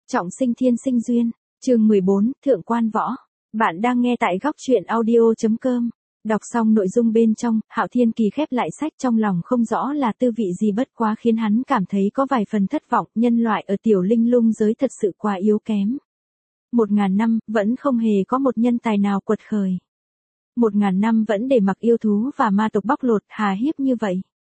Trọng sinh thiên sinh duyên, chương 14, Thượng quan võ. Bạn đang nghe tại góc truyện audio.com. Đọc xong nội dung bên trong, Hạo Thiên Kỳ khép lại sách, trong lòng không rõ là tư vị gì, bất quá khiến hắn cảm thấy có vài phần thất vọng. Nhân loại ở tiểu linh lung giới thật sự quá yếu kém. 1000 năm, vẫn không hề có một nhân tài nào quật khởi. 1000 năm vẫn để mặc yêu thú và ma tộc bóc lột, hà hiếp như vậy.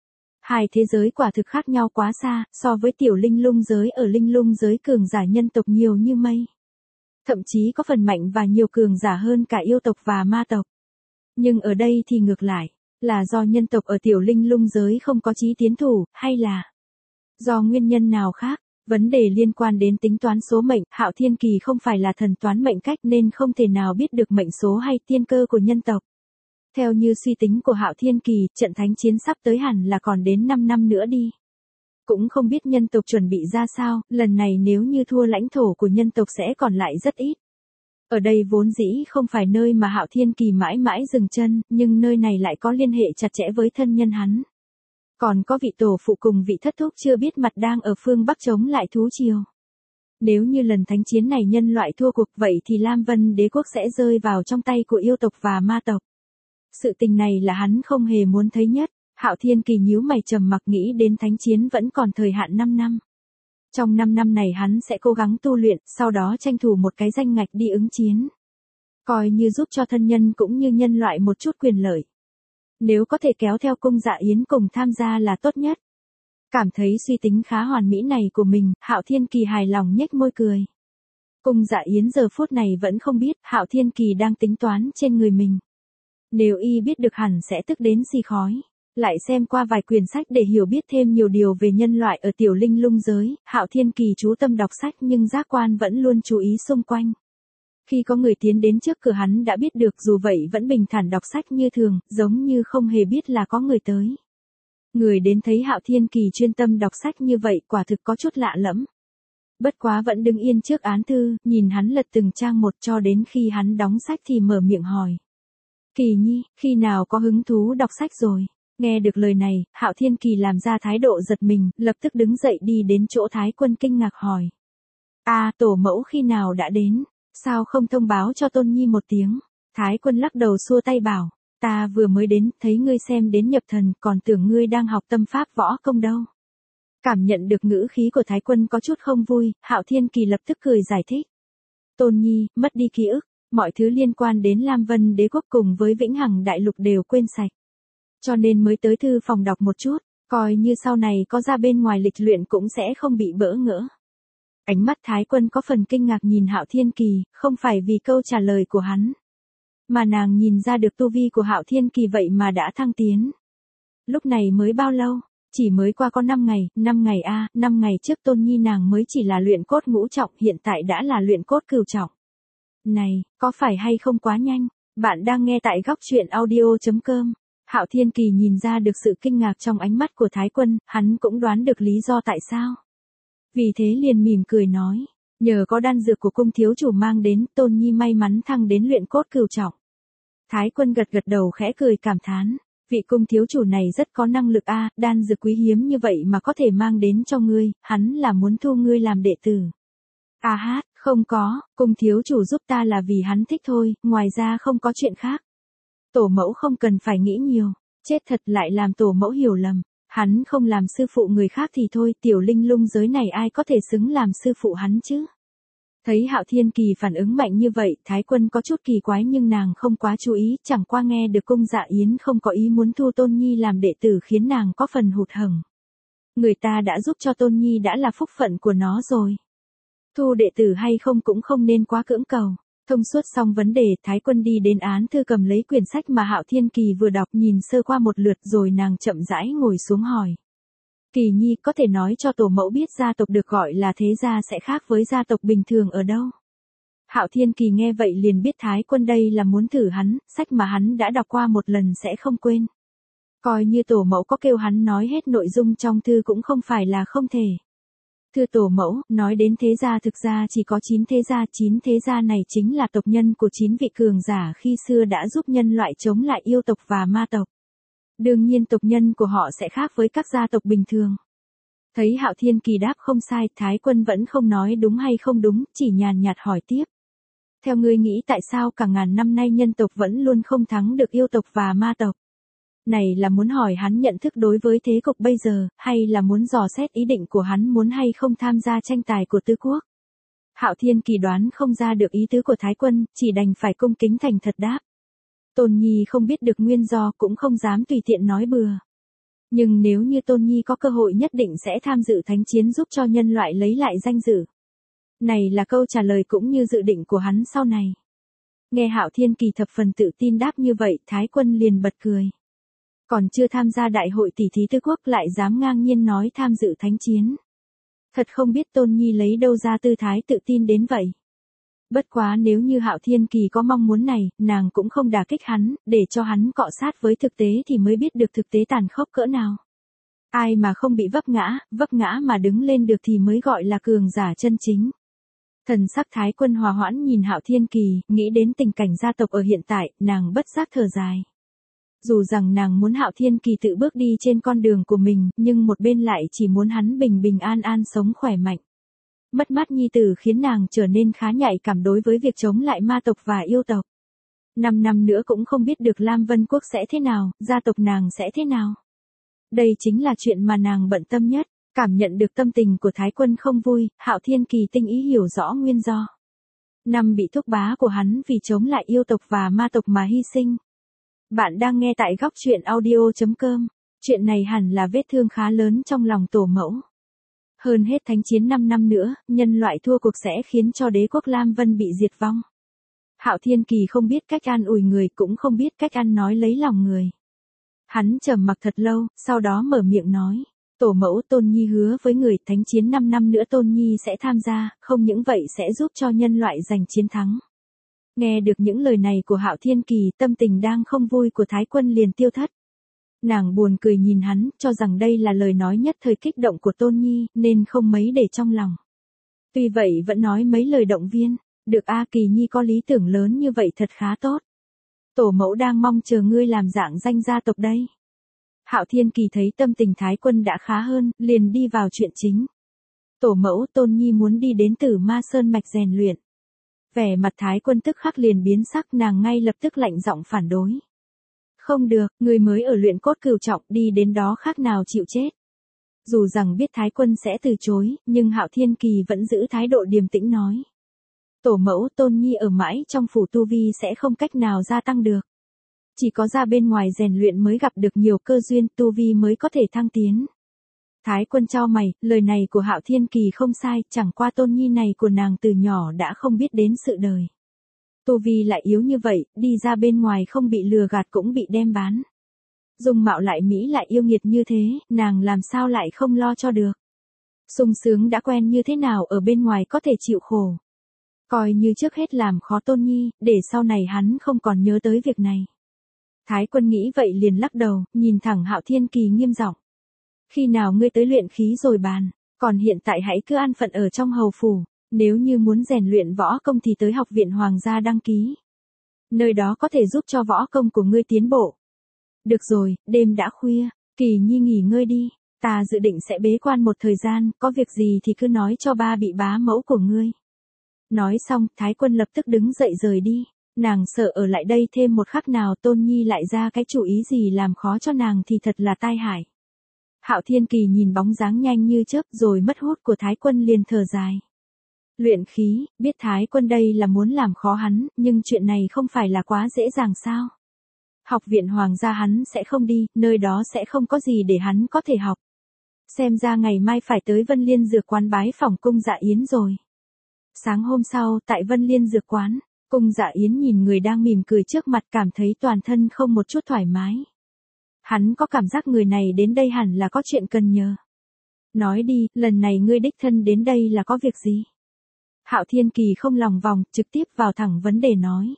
Hai thế giới quả thực khác nhau quá xa, so với tiểu linh lung giới, ở linh lung giới cường giả nhân tộc nhiều như mây. Thậm chí có phần mạnh và nhiều cường giả hơn cả yêu tộc và ma tộc. Nhưng ở đây thì ngược lại, là do nhân tộc ở tiểu linh lung giới không có chí tiến thủ, hay là do nguyên nhân nào khác. Vấn đề liên quan đến tính toán số mệnh, Hạo Thiên Kỳ không phải là thần toán mệnh cách nên không thể nào biết được mệnh số hay tiên cơ của nhân tộc. Theo như suy tính của Hạo Thiên Kỳ, trận thánh chiến sắp tới hẳn là còn đến 5 năm nữa đi. Cũng không biết nhân tộc chuẩn bị ra sao, lần này nếu như thua, lãnh thổ của nhân tộc sẽ còn lại rất ít. Ở đây vốn dĩ không phải nơi mà Hạo Thiên Kỳ mãi mãi dừng chân, nhưng nơi này lại có liên hệ chặt chẽ với thân nhân hắn. Còn có vị tổ phụ cùng vị thất thúc chưa biết mặt đang ở phương Bắc chống lại thú triều. Nếu như lần thánh chiến này nhân loại thua cuộc, vậy thì Lam Vân Đế quốc sẽ rơi vào trong tay của yêu tộc và ma tộc. Sự tình này là hắn không hề muốn thấy nhất. Hạo Thiên Kỳ nhíu mày trầm mặc, nghĩ đến thánh chiến vẫn còn thời hạn 5 năm. Trong 5 năm này hắn sẽ cố gắng tu luyện, sau đó tranh thủ một cái danh ngạch đi ứng chiến. Coi như giúp cho thân nhân cũng như nhân loại một chút quyền lợi. Nếu có thể kéo theo Cung Dạ Yến cùng tham gia là tốt nhất. Cảm thấy suy tính khá hoàn mỹ này của mình, Hạo Thiên Kỳ hài lòng nhếch môi cười. Cung Dạ Yến giờ phút này vẫn không biết Hạo Thiên Kỳ đang tính toán trên người mình. Nếu y biết được hẳn sẽ tức đến xì khói. Lại xem qua vài quyển sách để hiểu biết thêm nhiều điều về nhân loại ở tiểu linh lung giới, Hạo Thiên Kỳ chú tâm đọc sách nhưng giác quan vẫn luôn chú ý xung quanh. Khi có người tiến đến trước cửa hắn đã biết được, dù vậy vẫn bình thản đọc sách như thường, giống như không hề biết là có người tới. Người đến thấy Hạo Thiên Kỳ chuyên tâm đọc sách như vậy quả thực có chút lạ lẫm. Bất quá vẫn đứng yên trước án thư, nhìn hắn lật từng trang một cho đến khi hắn đóng sách thì mở miệng hỏi. Kỳ nhi, khi nào có hứng thú đọc sách rồi? Nghe được lời này, Hạo Thiên Kỳ làm ra thái độ giật mình, lập tức đứng dậy đi đến chỗ Thái Quân kinh ngạc hỏi. Tổ mẫu khi nào đã đến? Sao không thông báo cho Tôn Nhi một tiếng? Thái Quân lắc đầu xua tay bảo, ta vừa mới đến, thấy ngươi xem đến nhập thần, còn tưởng ngươi đang học tâm pháp võ công đâu. Cảm nhận được ngữ khí của Thái Quân có chút không vui, Hạo Thiên Kỳ lập tức cười giải thích. Tôn Nhi, mất đi ký ức, mọi thứ liên quan đến Lam Vân Đế quốc cùng với Vĩnh Hằng Đại Lục đều quên sạch. Cho nên mới tới thư phòng đọc một chút, coi như sau này có ra bên ngoài lịch luyện cũng sẽ không bị bỡ ngỡ. Ánh mắt Thái Quân có phần kinh ngạc nhìn Hạo Thiên Kỳ, không phải vì câu trả lời của hắn, mà nàng nhìn ra được tu vi của Hạo Thiên Kỳ vậy mà đã thăng tiến. Lúc này mới bao lâu? Chỉ mới qua có 5 ngày, 5 ngày 5 ngày trước Tôn Nhi nàng mới chỉ là luyện cốt ngũ trọng, hiện tại đã là luyện cốt cửu trọng. Này, có phải hay không quá nhanh? Bạn đang nghe tại góc truyện audio.com. Hạo Thiên Kỳ nhìn ra được sự kinh ngạc trong ánh mắt của Thái Quân, hắn cũng đoán được lý do tại sao. Vì thế liền mỉm cười nói, nhờ có đan dược của cung thiếu chủ mang đến, Tôn Nhi may mắn thăng đến luyện cốt cửu trọng. Thái Quân gật gật đầu khẽ cười cảm thán, vị cung thiếu chủ này rất có năng lực đan dược quý hiếm như vậy mà có thể mang đến cho ngươi, hắn là muốn thu ngươi làm đệ tử. Không có, cung thiếu chủ giúp ta là vì hắn thích thôi, ngoài ra không có chuyện khác. Tổ mẫu không cần phải nghĩ nhiều, chết thật lại làm tổ mẫu hiểu lầm, hắn không làm sư phụ người khác thì thôi, tiểu linh lung giới này ai có thể xứng làm sư phụ hắn chứ. Thấy Hạo Thiên Kỳ phản ứng mạnh như vậy, Thái Quân có chút kỳ quái nhưng nàng không quá chú ý, chẳng qua nghe được Cung Dạ Yến không có ý muốn thu Tôn Nhi làm đệ tử khiến nàng có phần hụt hẫng. Người ta đã giúp cho Tôn Nhi đã là phúc phận của nó rồi. Thu đệ tử hay không cũng không nên quá cưỡng cầu. Thông suốt xong vấn đề, Thái Quân đi đến án thư cầm lấy quyển sách mà Hạo Thiên Kỳ vừa đọc, nhìn sơ qua một lượt rồi nàng chậm rãi ngồi xuống hỏi. Kỳ nhi, có thể nói cho tổ mẫu biết gia tộc được gọi là thế gia sẽ khác với gia tộc bình thường ở đâu? Hạo Thiên Kỳ nghe vậy liền biết Thái Quân đây là muốn thử hắn, sách mà hắn đã đọc qua một lần sẽ không quên. Coi như tổ mẫu có kêu hắn nói hết nội dung trong thư cũng không phải là không thể. Thưa tổ mẫu, nói đến thế gia thực ra chỉ có 9 thế gia này chính là tộc nhân của 9 vị cường giả khi xưa đã giúp nhân loại chống lại yêu tộc và ma tộc. Đương nhiên tộc nhân của họ sẽ khác với các gia tộc bình thường. Thấy Hạo Thiên Kỳ đáp không sai, Thái Quân vẫn không nói đúng hay không đúng, chỉ nhàn nhạt hỏi tiếp. Theo ngươi nghĩ tại sao cả ngàn năm nay nhân tộc vẫn luôn không thắng được yêu tộc và ma tộc? Này là muốn hỏi hắn nhận thức đối với thế cục bây giờ, hay là muốn dò xét ý định của hắn muốn hay không tham gia tranh tài của tứ quốc? Hạo Thiên Kỳ đoán không ra được ý tứ của Thái Quân, chỉ đành phải cung kính thành thật đáp. Tôn Nhi không biết được nguyên do cũng không dám tùy tiện nói bừa. Nhưng nếu như Tôn Nhi có cơ hội nhất định sẽ tham dự thánh chiến giúp cho nhân loại lấy lại danh dự. Này là câu trả lời cũng như dự định của hắn sau này. Nghe Hạo Thiên Kỳ thập phần tự tin đáp như vậy, Thái Quân liền bật cười. Còn chưa tham gia đại hội tỷ thí tứ quốc lại dám ngang nhiên nói tham dự thánh chiến. Thật không biết Tôn Nhi lấy đâu ra tư thái tự tin đến vậy. Bất quá nếu như Hạo Thiên Kỳ có mong muốn này, nàng cũng không đả kích hắn, để cho hắn cọ sát với thực tế thì mới biết được thực tế tàn khốc cỡ nào. Ai mà không bị vấp ngã mà đứng lên được thì mới gọi là cường giả chân chính. Thần sắc Thái Quân hòa hoãn nhìn Hạo Thiên Kỳ, nghĩ đến tình cảnh gia tộc ở hiện tại, nàng bất giác thở dài. Dù rằng nàng muốn Hạo Thiên Kỳ tự bước đi trên con đường của mình, nhưng một bên lại chỉ muốn hắn bình bình an an sống khỏe mạnh. Mất mát nhi tử khiến nàng trở nên khá nhạy cảm đối với việc chống lại ma tộc và yêu tộc. 5 năm nữa cũng không biết được Lam Vân Quốc sẽ thế nào, gia tộc nàng sẽ thế nào. Đây chính là chuyện mà nàng bận tâm nhất. Cảm nhận được tâm tình của Thái Quân không vui, Hạo Thiên Kỳ tinh ý hiểu rõ nguyên do. Năm bị thúc bá của hắn vì chống lại yêu tộc và ma tộc mà hy sinh. Bạn đang nghe tại góc truyện audio.com. Chuyện này hẳn là vết thương khá lớn trong lòng tổ mẫu. Hơn hết thánh chiến 5 năm nữa, nhân loại thua cuộc sẽ khiến cho đế quốc Lam Vân bị diệt vong. Hạo Thiên Kỳ không biết cách an ủi người cũng không biết cách ăn nói lấy lòng người. Hắn trầm mặc thật lâu, sau đó mở miệng nói. Tổ mẫu Tôn Nhi hứa với người thánh chiến 5 năm nữa Tôn Nhi sẽ tham gia, không những vậy sẽ giúp cho nhân loại giành chiến thắng. Nghe được những lời này của Hạo Thiên Kỳ, tâm tình đang không vui của Thái Quân liền tiêu thất. Nàng buồn cười nhìn hắn, cho rằng đây là lời nói nhất thời kích động của Tôn Nhi, nên không mấy để trong lòng. Tuy vậy vẫn nói mấy lời động viên, được A Kỳ Nhi có lý tưởng lớn như vậy thật khá tốt. Tổ mẫu đang mong chờ ngươi làm dạng danh gia tộc đây. Hạo Thiên Kỳ thấy tâm tình Thái Quân đã khá hơn, liền đi vào chuyện chính. Tổ mẫu Tôn Nhi muốn đi đến Tử Ma Sơn mạch rèn luyện. Vẻ mặt Thái Quân tức khắc liền biến sắc, nàng ngay lập tức lạnh giọng phản đối. Không được, người mới ở luyện cốt cửu trọng đi đến đó khác nào chịu chết. Dù rằng biết Thái Quân sẽ từ chối, nhưng Hạo Thiên Kỳ vẫn giữ thái độ điềm tĩnh nói. Tổ mẫu Tôn Nhi ở mãi trong phủ tu vi sẽ không cách nào gia tăng được. Chỉ có ra bên ngoài rèn luyện mới gặp được nhiều cơ duyên, tu vi mới có thể thăng tiến. Thái Quân chau mày, lời này của Hạo Thiên Kỳ không sai, chẳng qua Tôn Nhi này của nàng từ nhỏ đã không biết đến sự đời. Tu vi lại yếu như vậy, đi ra bên ngoài không bị lừa gạt cũng bị đem bán. Dung mạo lại mỹ lại yêu nghiệt như thế, nàng làm sao lại không lo cho được. Sung sướng đã quen như thế nào ở bên ngoài có thể chịu khổ. Coi như trước hết làm khó Tôn Nhi, để sau này hắn không còn nhớ tới việc này. Thái Quân nghĩ vậy liền lắc đầu, nhìn thẳng Hạo Thiên Kỳ nghiêm giọng. Khi nào ngươi tới luyện khí rồi bàn, còn hiện tại hãy cứ an phận ở trong hầu phủ, nếu như muốn rèn luyện võ công thì tới học viện hoàng gia đăng ký. Nơi đó có thể giúp cho võ công của ngươi tiến bộ. Được rồi, đêm đã khuya, Kỳ Nhi nghỉ ngơi đi, ta dự định sẽ bế quan một thời gian, có việc gì thì cứ nói cho ba bị bá mẫu của ngươi. Nói xong, Thái Quân lập tức đứng dậy rời đi. Nàng sợ ở lại đây thêm một khắc nào Tôn Nhi lại ra cái chủ ý gì làm khó cho nàng thì thật là tai hại. Hạo Thiên Kỳ nhìn bóng dáng nhanh như chớp rồi mất hút của Thái Quân liền thở dài. Luyện khí, biết Thái Quân đây là muốn làm khó hắn, nhưng chuyện này không phải là quá dễ dàng sao. Học viện hoàng gia hắn sẽ không đi, nơi đó sẽ không có gì để hắn có thể học. Xem ra ngày mai phải tới Vân Liên Dược Quán bái phỏng Cung Dạ Yến rồi. Sáng hôm sau, tại Vân Liên Dược Quán, Cung Dạ Yến nhìn người đang mỉm cười trước mặt cảm thấy toàn thân không một chút thoải mái. Hắn có cảm giác người này đến đây hẳn là có chuyện cần nhờ. Nói đi, lần này ngươi đích thân đến đây là có việc gì? Hạo Thiên Kỳ không lòng vòng, trực tiếp vào thẳng vấn đề nói.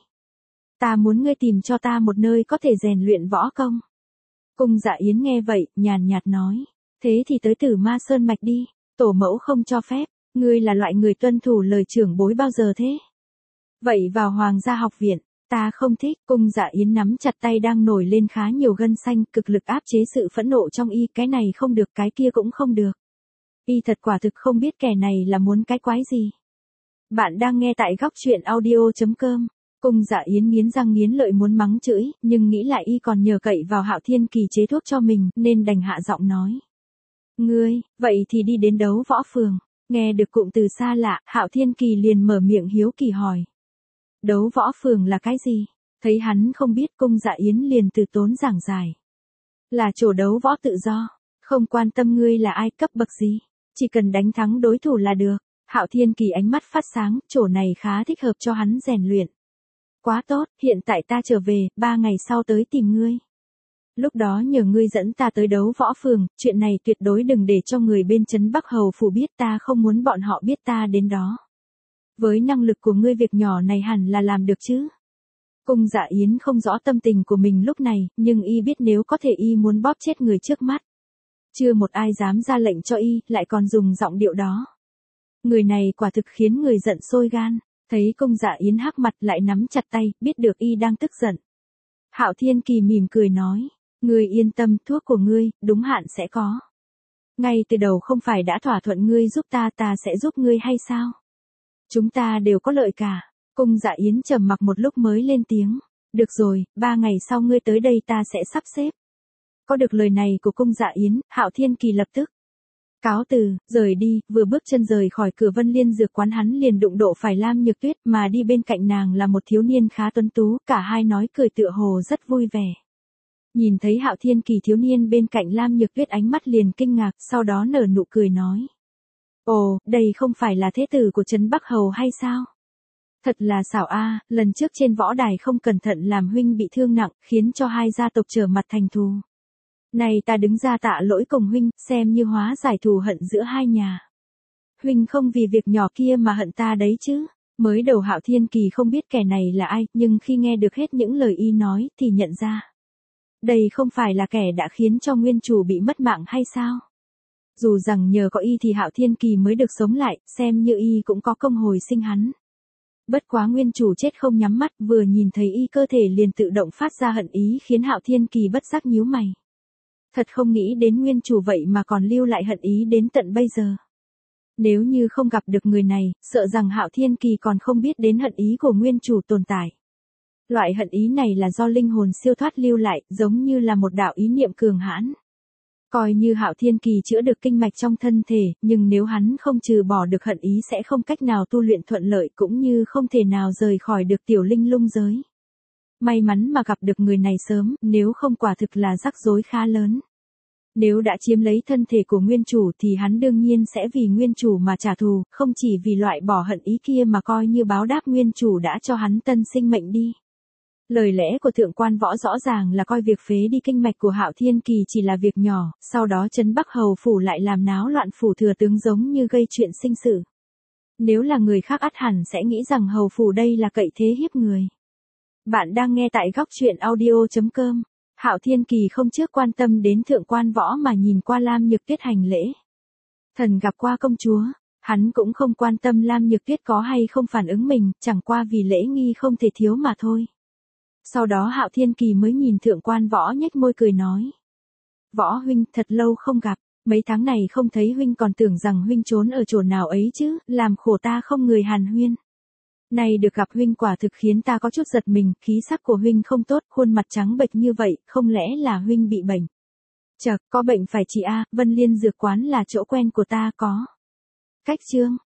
Ta muốn ngươi tìm cho ta một nơi có thể rèn luyện võ công. Cung Dạ Yến nghe vậy, nhàn nhạt nói. Thế thì tới Tử Ma Sơn mạch đi, tổ mẫu không cho phép, ngươi là loại người tuân thủ lời trưởng bối bao giờ thế? Vậy vào hoàng gia học viện, ta không thích. Cung Dạ Yến nắm chặt tay đang nổi lên khá nhiều gân xanh, cực lực áp chế sự phẫn nộ trong y, cái này không được cái kia cũng không được. Y thật quả thực không biết kẻ này là muốn cái quái gì. Bạn đang nghe tại góc truyện audio.com. Cung Dạ Yến nghiến răng nghiến lợi muốn mắng chửi, nhưng nghĩ lại y còn nhờ cậy vào Hạo Thiên Kỳ chế thuốc cho mình, nên đành hạ giọng nói. Ngươi, vậy thì đi đến đấu võ phường. Nghe được cụm từ xa lạ, Hạo Thiên Kỳ liền mở miệng hiếu kỳ hỏi. Đấu võ phường là cái gì? Thấy hắn không biết, Cung Dạ Yến liền từ tốn giảng giải. Là chỗ đấu võ tự do, không quan tâm ngươi là ai, cấp bậc gì, chỉ cần đánh thắng đối thủ là được. Hạo Thiên Kỳ ánh mắt phát sáng, chỗ này khá thích hợp cho hắn rèn luyện. Quá tốt, hiện tại ta trở về, 3 ngày sau tới tìm ngươi. Lúc đó nhờ ngươi dẫn ta tới đấu võ phường, chuyện này tuyệt đối đừng để cho người bên trấn Bắc Hầu phủ biết, ta không muốn bọn họ biết ta đến đó. Với năng lực của ngươi việc nhỏ này hẳn là làm được chứ. Cung Dạ Yến không rõ tâm tình của mình lúc này, nhưng y biết nếu có thể y muốn bóp chết người trước mắt. Chưa một ai dám ra lệnh cho y, lại còn dùng giọng điệu đó. Người này quả thực khiến người giận sôi gan. Thấy Cung Dạ Yến hắc mặt lại nắm chặt tay, biết được y đang tức giận. Hạo Thiên Kỳ mỉm cười nói, ngươi yên tâm, thuốc của ngươi, đúng hạn sẽ có. Ngay từ đầu không phải đã thỏa thuận ngươi giúp ta sẽ giúp ngươi hay sao? Chúng ta đều có lợi cả. Cung Dạ Yến trầm mặc một lúc mới lên tiếng. Được rồi, 3 ngày sau ngươi tới đây ta sẽ sắp xếp. Có được lời này của Cung Dạ Yến, Hạo Thiên Kỳ lập tức cáo từ, rời đi, vừa bước chân rời khỏi cửa Vân Liên dược quán hắn liền đụng độ phải Lam Nhược Tuyết, mà đi bên cạnh nàng là một thiếu niên khá tuấn tú, cả hai nói cười tựa hồ rất vui vẻ. Nhìn thấy Hạo Thiên Kỳ thiếu niên bên cạnh Lam Nhược Tuyết ánh mắt liền kinh ngạc, sau đó nở nụ cười nói. Ồ, đây không phải là thế tử của trấn Bắc Hầu hay sao? Thật là xảo a, lần trước trên võ đài không cẩn thận làm huynh bị thương nặng, khiến cho hai gia tộc trở mặt thành thù. Này ta đứng ra tạ lỗi cùng huynh, xem như hóa giải thù hận giữa hai nhà. Huynh không vì việc nhỏ kia mà hận ta đấy chứ. Mới đầu Hạo Thiên Kỳ không biết kẻ này là ai, nhưng khi nghe được hết những lời y nói thì nhận ra. Đây không phải là kẻ đã khiến cho nguyên chủ bị mất mạng hay sao? Dù rằng nhờ có y thì Hạo Thiên Kỳ mới được sống lại, xem như y cũng có công hồi sinh hắn. Bất quá nguyên chủ chết không nhắm mắt, vừa nhìn thấy y cơ thể liền tự động phát ra hận ý khiến Hạo Thiên Kỳ bất giác nhíu mày. Thật không nghĩ đến nguyên chủ vậy mà còn lưu lại hận ý đến tận bây giờ. Nếu như không gặp được người này, sợ rằng Hạo Thiên Kỳ còn không biết đến hận ý của nguyên chủ tồn tại. Loại hận ý này là do linh hồn siêu thoát lưu lại, giống như là một đạo ý niệm cường hãn. Coi như Hạo Thiên Kỳ chữa được kinh mạch trong thân thể, nhưng nếu hắn không trừ bỏ được hận ý sẽ không cách nào tu luyện thuận lợi, cũng như không thể nào rời khỏi được tiểu linh lung giới. May mắn mà gặp được người này sớm, nếu không quả thực là rắc rối khá lớn. Nếu đã chiếm lấy thân thể của nguyên chủ thì hắn đương nhiên sẽ vì nguyên chủ mà trả thù, không chỉ vì loại bỏ hận ý kia mà coi như báo đáp nguyên chủ đã cho hắn tân sinh mệnh đi. Lời lẽ của thượng quan võ rõ ràng là coi việc phế đi kinh mạch của Hạo Thiên Kỳ chỉ là việc nhỏ, sau đó trấn Bắc Hầu phủ lại làm náo loạn phủ thừa tướng giống như gây chuyện sinh sự. Nếu là người khác ắt hẳn sẽ nghĩ rằng hầu phủ đây là cậy thế hiếp người. Bạn đang nghe tại góc truyện audio.com. Hạo Thiên Kỳ không trước quan tâm đến thượng quan võ mà nhìn qua Lam Nhược Tuyết hành lễ. Thần gặp qua công chúa, hắn cũng không quan tâm Lam Nhược Tuyết có hay không phản ứng mình, chẳng qua vì lễ nghi không thể thiếu mà thôi. Sau đó Hạo Thiên Kỳ mới nhìn thượng quan võ nhếch môi cười nói. Võ huynh, thật lâu không gặp, mấy tháng này không thấy huynh còn tưởng rằng huynh trốn ở chỗ nào ấy chứ, làm khổ ta không người hàn huyên. Này được gặp huynh quả thực khiến ta có chút giật mình, khí sắc của huynh không tốt, khuôn mặt trắng bệch như vậy, không lẽ là huynh bị bệnh? Chậc, có bệnh phải chị a, Vân Liên dược quán là chỗ quen của ta có. Cách chương.